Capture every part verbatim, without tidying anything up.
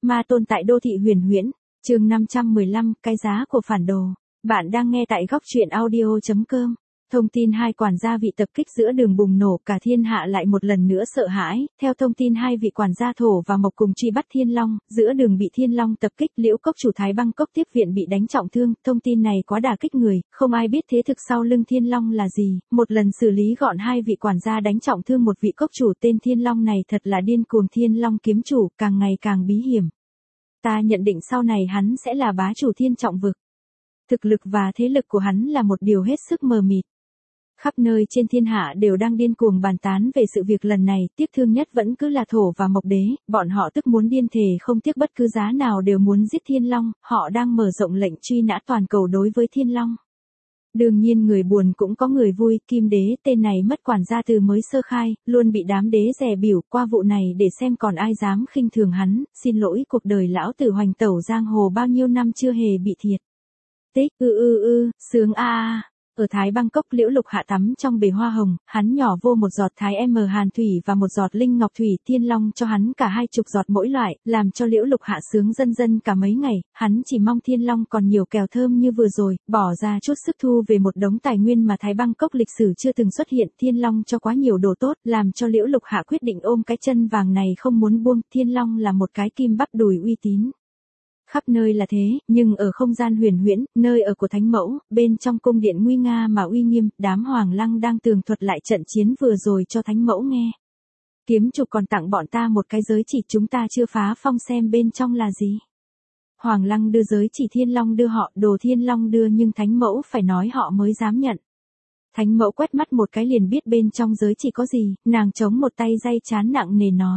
Ma tôn tại đô thị huyền huyễn, chương năm trăm mười lăm, cái giá của phản đồ. Bạn đang nghe tại góc truyện audio chấm com. Thông tin hai quản gia vị tập kích giữa đường bùng nổ, cả thiên hạ lại một lần nữa sợ hãi. Theo thông tin hai vị quản gia Thổ và Mộc cùng truy bắt Thiên Long, giữa đường bị Thiên Long tập kích, Liễu Cốc chủ Thái Băng Cốc tiếp viện bị đánh trọng thương. Thông tin này quá đả kích người, không ai biết thế thực sau lưng Thiên Long là gì. Một lần xử lý gọn hai vị quản gia đánh trọng thương một vị cốc chủ, tên Thiên Long này thật là điên cuồng. Thiên Long kiếm chủ, càng ngày càng bí hiểm. Ta nhận định sau này hắn sẽ là bá chủ Thiên Trọng Vực. Thực lực và thế lực của hắn là một điều hết sức mờ mịt. Khắp nơi trên thiên hạ đều đang điên cuồng bàn tán về sự việc lần này, tiếc thương nhất vẫn cứ là Thổ và Mộc Đế, bọn họ tức muốn điên thề không tiếc bất cứ giá nào đều muốn giết Thiên Long, họ đang mở rộng lệnh truy nã toàn cầu đối với Thiên Long. Đương nhiên người buồn cũng có người vui, Kim Đế tên này mất quản gia từ mới sơ khai, luôn bị đám đế dè bỉu, qua vụ này để xem còn ai dám khinh thường hắn, xin lỗi cuộc đời lão tử hoành tẩu giang hồ bao nhiêu năm chưa hề bị thiệt. Tích, ư ư ư, sướng a a. Ở Thái Băng Cốc, Liễu Lục Hạ tắm trong bể hoa hồng, hắn nhỏ vô một giọt Thái M Hàn Thủy và một giọt Linh Ngọc Thủy, Thiên Long cho hắn cả hai chục giọt mỗi loại, làm cho Liễu Lục Hạ sướng dân dân cả mấy ngày, hắn chỉ mong Thiên Long còn nhiều kèo thơm như vừa rồi, bỏ ra chút sức thu về một đống tài nguyên mà Thái Băng Cốc lịch sử chưa từng xuất hiện. Thiên Long cho quá nhiều đồ tốt, làm cho Liễu Lục Hạ quyết định ôm cái chân vàng này không muốn buông. Thiên Long là một cái kim bắp đùi uy tín. Khắp nơi là thế, nhưng ở không gian huyền huyễn, nơi ở của Thánh Mẫu, bên trong cung điện nguy nga mà uy nghiêm, đám Hoàng Lăng đang tường thuật lại trận chiến vừa rồi cho Thánh Mẫu nghe. Kiếm chủ còn tặng bọn ta một cái giới chỉ, chúng ta chưa phá phong xem bên trong là gì. Hoàng Lăng đưa giới chỉ, Thiên Long đưa họ, đồ Thiên Long đưa nhưng Thánh Mẫu phải nói họ mới dám nhận. Thánh Mẫu quét mắt một cái liền biết bên trong giới chỉ có gì, nàng chống một tay day chán nặng nề nói.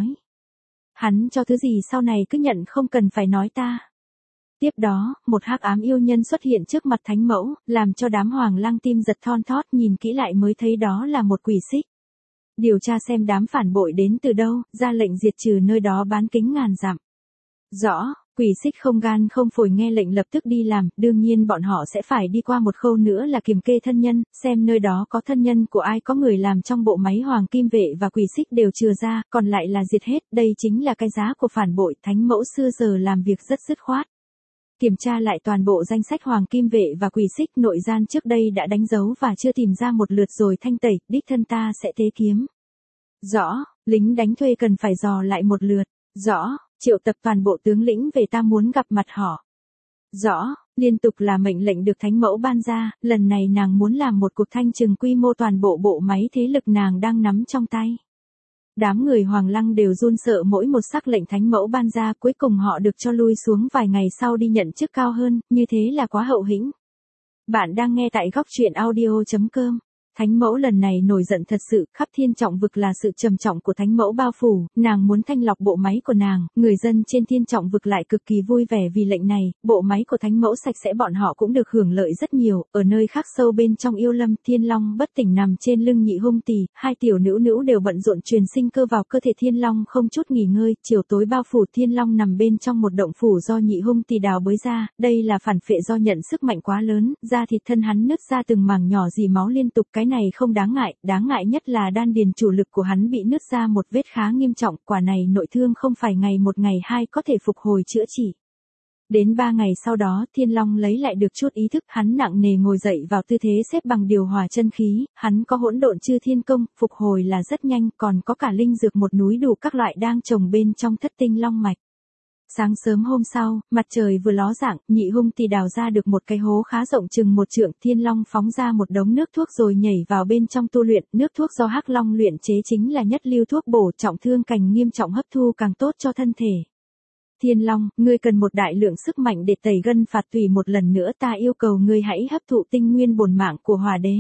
Hắn cho thứ gì sau này cứ nhận, không cần phải nói ta. Tiếp đó, một hắc ám yêu nhân xuất hiện trước mặt Thánh Mẫu, làm cho đám Hoàng Lăng tim giật thon thót, nhìn kỹ lại mới thấy đó là một quỷ xích. Điều tra xem đám phản bội đến từ đâu, ra lệnh diệt trừ nơi đó bán kính ngàn dặm. Rõ, quỷ xích không gan không phổi nghe lệnh lập tức đi làm, đương nhiên bọn họ sẽ phải đi qua một khâu nữa là kiểm kê thân nhân, xem nơi đó có thân nhân của ai, có người làm trong bộ máy Hoàng Kim Vệ và quỷ xích đều chừa ra, còn lại là diệt hết, đây chính là cái giá của phản bội. Thánh Mẫu xưa giờ làm việc rất dứt khoát. Kiểm tra lại toàn bộ danh sách Hoàng Kim Vệ và quỷ xích, nội gian trước đây đã đánh dấu và chưa tìm ra một lượt rồi thanh tẩy, đích thân ta sẽ tế kiếm. Rõ, lính đánh thuê cần phải dò lại một lượt. Rõ, triệu tập toàn bộ tướng lĩnh về, ta muốn gặp mặt họ. Rõ, liên tục là mệnh lệnh được Thánh Mẫu ban ra, lần này nàng muốn làm một cuộc thanh trừng quy mô toàn bộ bộ máy thế lực nàng đang nắm trong tay. Đám người Hoàng Lăng đều run sợ mỗi một sắc lệnh Thánh Mẫu ban ra, cuối cùng họ được cho lui xuống vài ngày sau đi nhận chức cao hơn, như thế là quá hậu hĩnh. Bạn đang nghe tại góc truyện audio chấm com. Thánh Mẫu lần này nổi giận thật sự, khắp Thiên Trọng Vực là sự trầm trọng của Thánh Mẫu bao phủ, nàng muốn thanh lọc bộ máy của nàng, người dân trên Thiên Trọng Vực lại cực kỳ vui vẻ vì lệnh này, bộ máy của Thánh Mẫu sạch sẽ bọn họ cũng được hưởng lợi rất nhiều. Ở nơi khác sâu bên trong yêu lâm, Thiên Long bất tỉnh nằm trên lưng Nhị Hung Tỳ, hai tiểu nữ nữ đều bận rộn truyền sinh cơ vào cơ thể Thiên Long không chút nghỉ ngơi, chiều tối bao phủ. Thiên Long nằm bên trong một động phủ do Nhị Hung Tỳ đào bới ra, đây là phản phệ do nhận sức mạnh quá lớn, da thịt thân hắn nứt ra từng mảng nhỏ rỉ máu liên tục. Cái này không đáng ngại, đáng ngại nhất là đan điền chủ lực của hắn bị nứt ra một vết khá nghiêm trọng, quả này nội thương không phải ngày một ngày hai có thể phục hồi chữa trị. Đến ba ngày sau đó, Thiên Long lấy lại được chút ý thức, hắn nặng nề ngồi dậy vào tư thế xếp bằng điều hòa chân khí, hắn có hỗn độn chư thiên công, phục hồi là rất nhanh, còn có cả linh dược một núi đủ các loại đang trồng bên trong thất tinh long mạch. Sáng sớm hôm sau, mặt trời vừa ló dạng, Nhị Hung Tỳ đào ra được một cái hố khá rộng chừng một trượng, Thiên Long phóng ra một đống nước thuốc rồi nhảy vào bên trong tu luyện, nước thuốc do Hắc Long luyện chế chính là nhất lưu thuốc bổ, trọng thương cành nghiêm trọng hấp thu càng tốt cho thân thể. Thiên Long, ngươi cần một đại lượng sức mạnh để tẩy gân phạt tùy một lần nữa, ta yêu cầu ngươi hãy hấp thụ tinh nguyên bổn mạng của Hỏa Đế.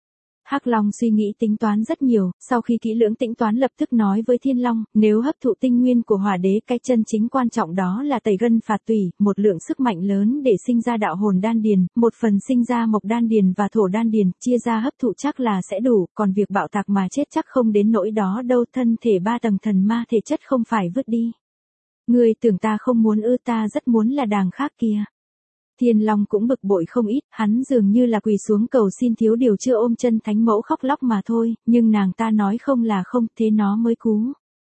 Hắc Long suy nghĩ tính toán rất nhiều, sau khi kỹ lưỡng tính toán lập tức nói với Thiên Long, nếu hấp thụ tinh nguyên của Hỏa Đế, cái chân chính quan trọng đó là tẩy gân phạt tủy, một lượng sức mạnh lớn để sinh ra đạo hồn đan điền, một phần sinh ra mộc đan điền và thổ đan điền, chia ra hấp thụ chắc là sẽ đủ, còn việc bạo tạc mà chết chắc không đến nỗi đó đâu, thân thể ba tầng thần ma thể chất không phải vứt đi. Ngươi tưởng ta không muốn ư? Ta rất muốn là đàng khác kia. Thiên Long cũng bực bội không ít, hắn dường như là quỳ xuống cầu xin thiếu điều chưa ôm chân Thánh Mẫu khóc lóc mà thôi, nhưng nàng ta nói không là không, thế nó mới cú.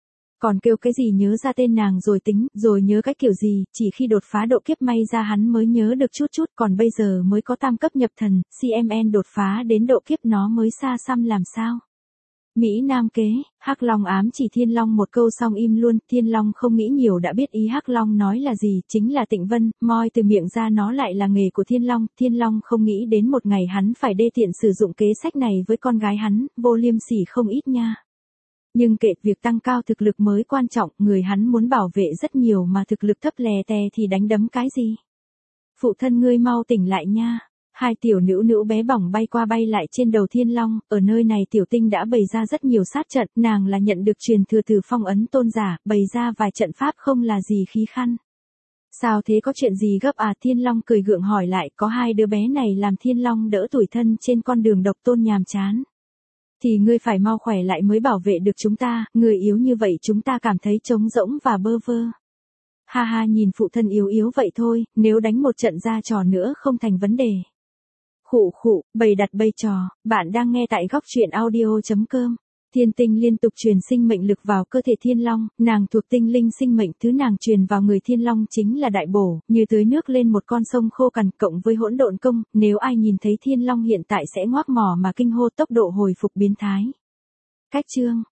Còn kêu cái gì nhớ ra tên nàng rồi tính, rồi nhớ cái kiểu gì, chỉ khi đột phá độ kiếp may ra hắn mới nhớ được chút chút, còn bây giờ mới có tam cấp nhập thần, xê em en đột phá đến độ kiếp nó mới xa xăm làm sao. Mỹ Nam kế, Hắc Long ám chỉ Thiên Long một câu xong im luôn, Thiên Long không nghĩ nhiều đã biết ý Hắc Long nói là gì, chính là Tịnh Vân, moi từ miệng ra nó lại là nghề của Thiên Long, Thiên Long không nghĩ đến một ngày hắn phải đê tiện sử dụng kế sách này với con gái hắn, vô liêm sỉ không ít nha. Nhưng kệ, việc tăng cao thực lực mới quan trọng, người hắn muốn bảo vệ rất nhiều mà thực lực thấp lè tè thì đánh đấm cái gì. Phụ thân ngươi mau tỉnh lại nha. Hai tiểu nữ nữ bé bỏng bay qua bay lại trên đầu Thiên Long, ở nơi này tiểu tinh đã bày ra rất nhiều sát trận, nàng là nhận được truyền thừa từ phong ấn tôn giả, bày ra vài trận pháp không là gì khí khăn. Sao thế, có chuyện gì gấp à? Thiên Long cười gượng hỏi lại, có hai đứa bé này làm Thiên Long đỡ tủi thân trên con đường độc tôn nhàm chán. Thì ngươi phải mau khỏe lại mới bảo vệ được chúng ta, người yếu như vậy chúng ta cảm thấy trống rỗng và bơ vơ. Ha ha, nhìn phụ thân yếu yếu vậy thôi, nếu đánh một trận ra trò nữa không thành vấn đề. Khụ khụ, bày đặt bày trò, bạn đang nghe tại góc truyện audio chấm com. Thiên tinh liên tục truyền sinh mệnh lực vào cơ thể Thiên Long, nàng thuộc tinh linh sinh mệnh, thứ nàng truyền vào người Thiên Long chính là đại bổ, như tưới nước lên một con sông khô cằn, cộng với hỗn độn công, nếu ai nhìn thấy Thiên Long hiện tại sẽ ngoác mỏ mà kinh hô, tốc độ hồi phục biến thái. Cách chương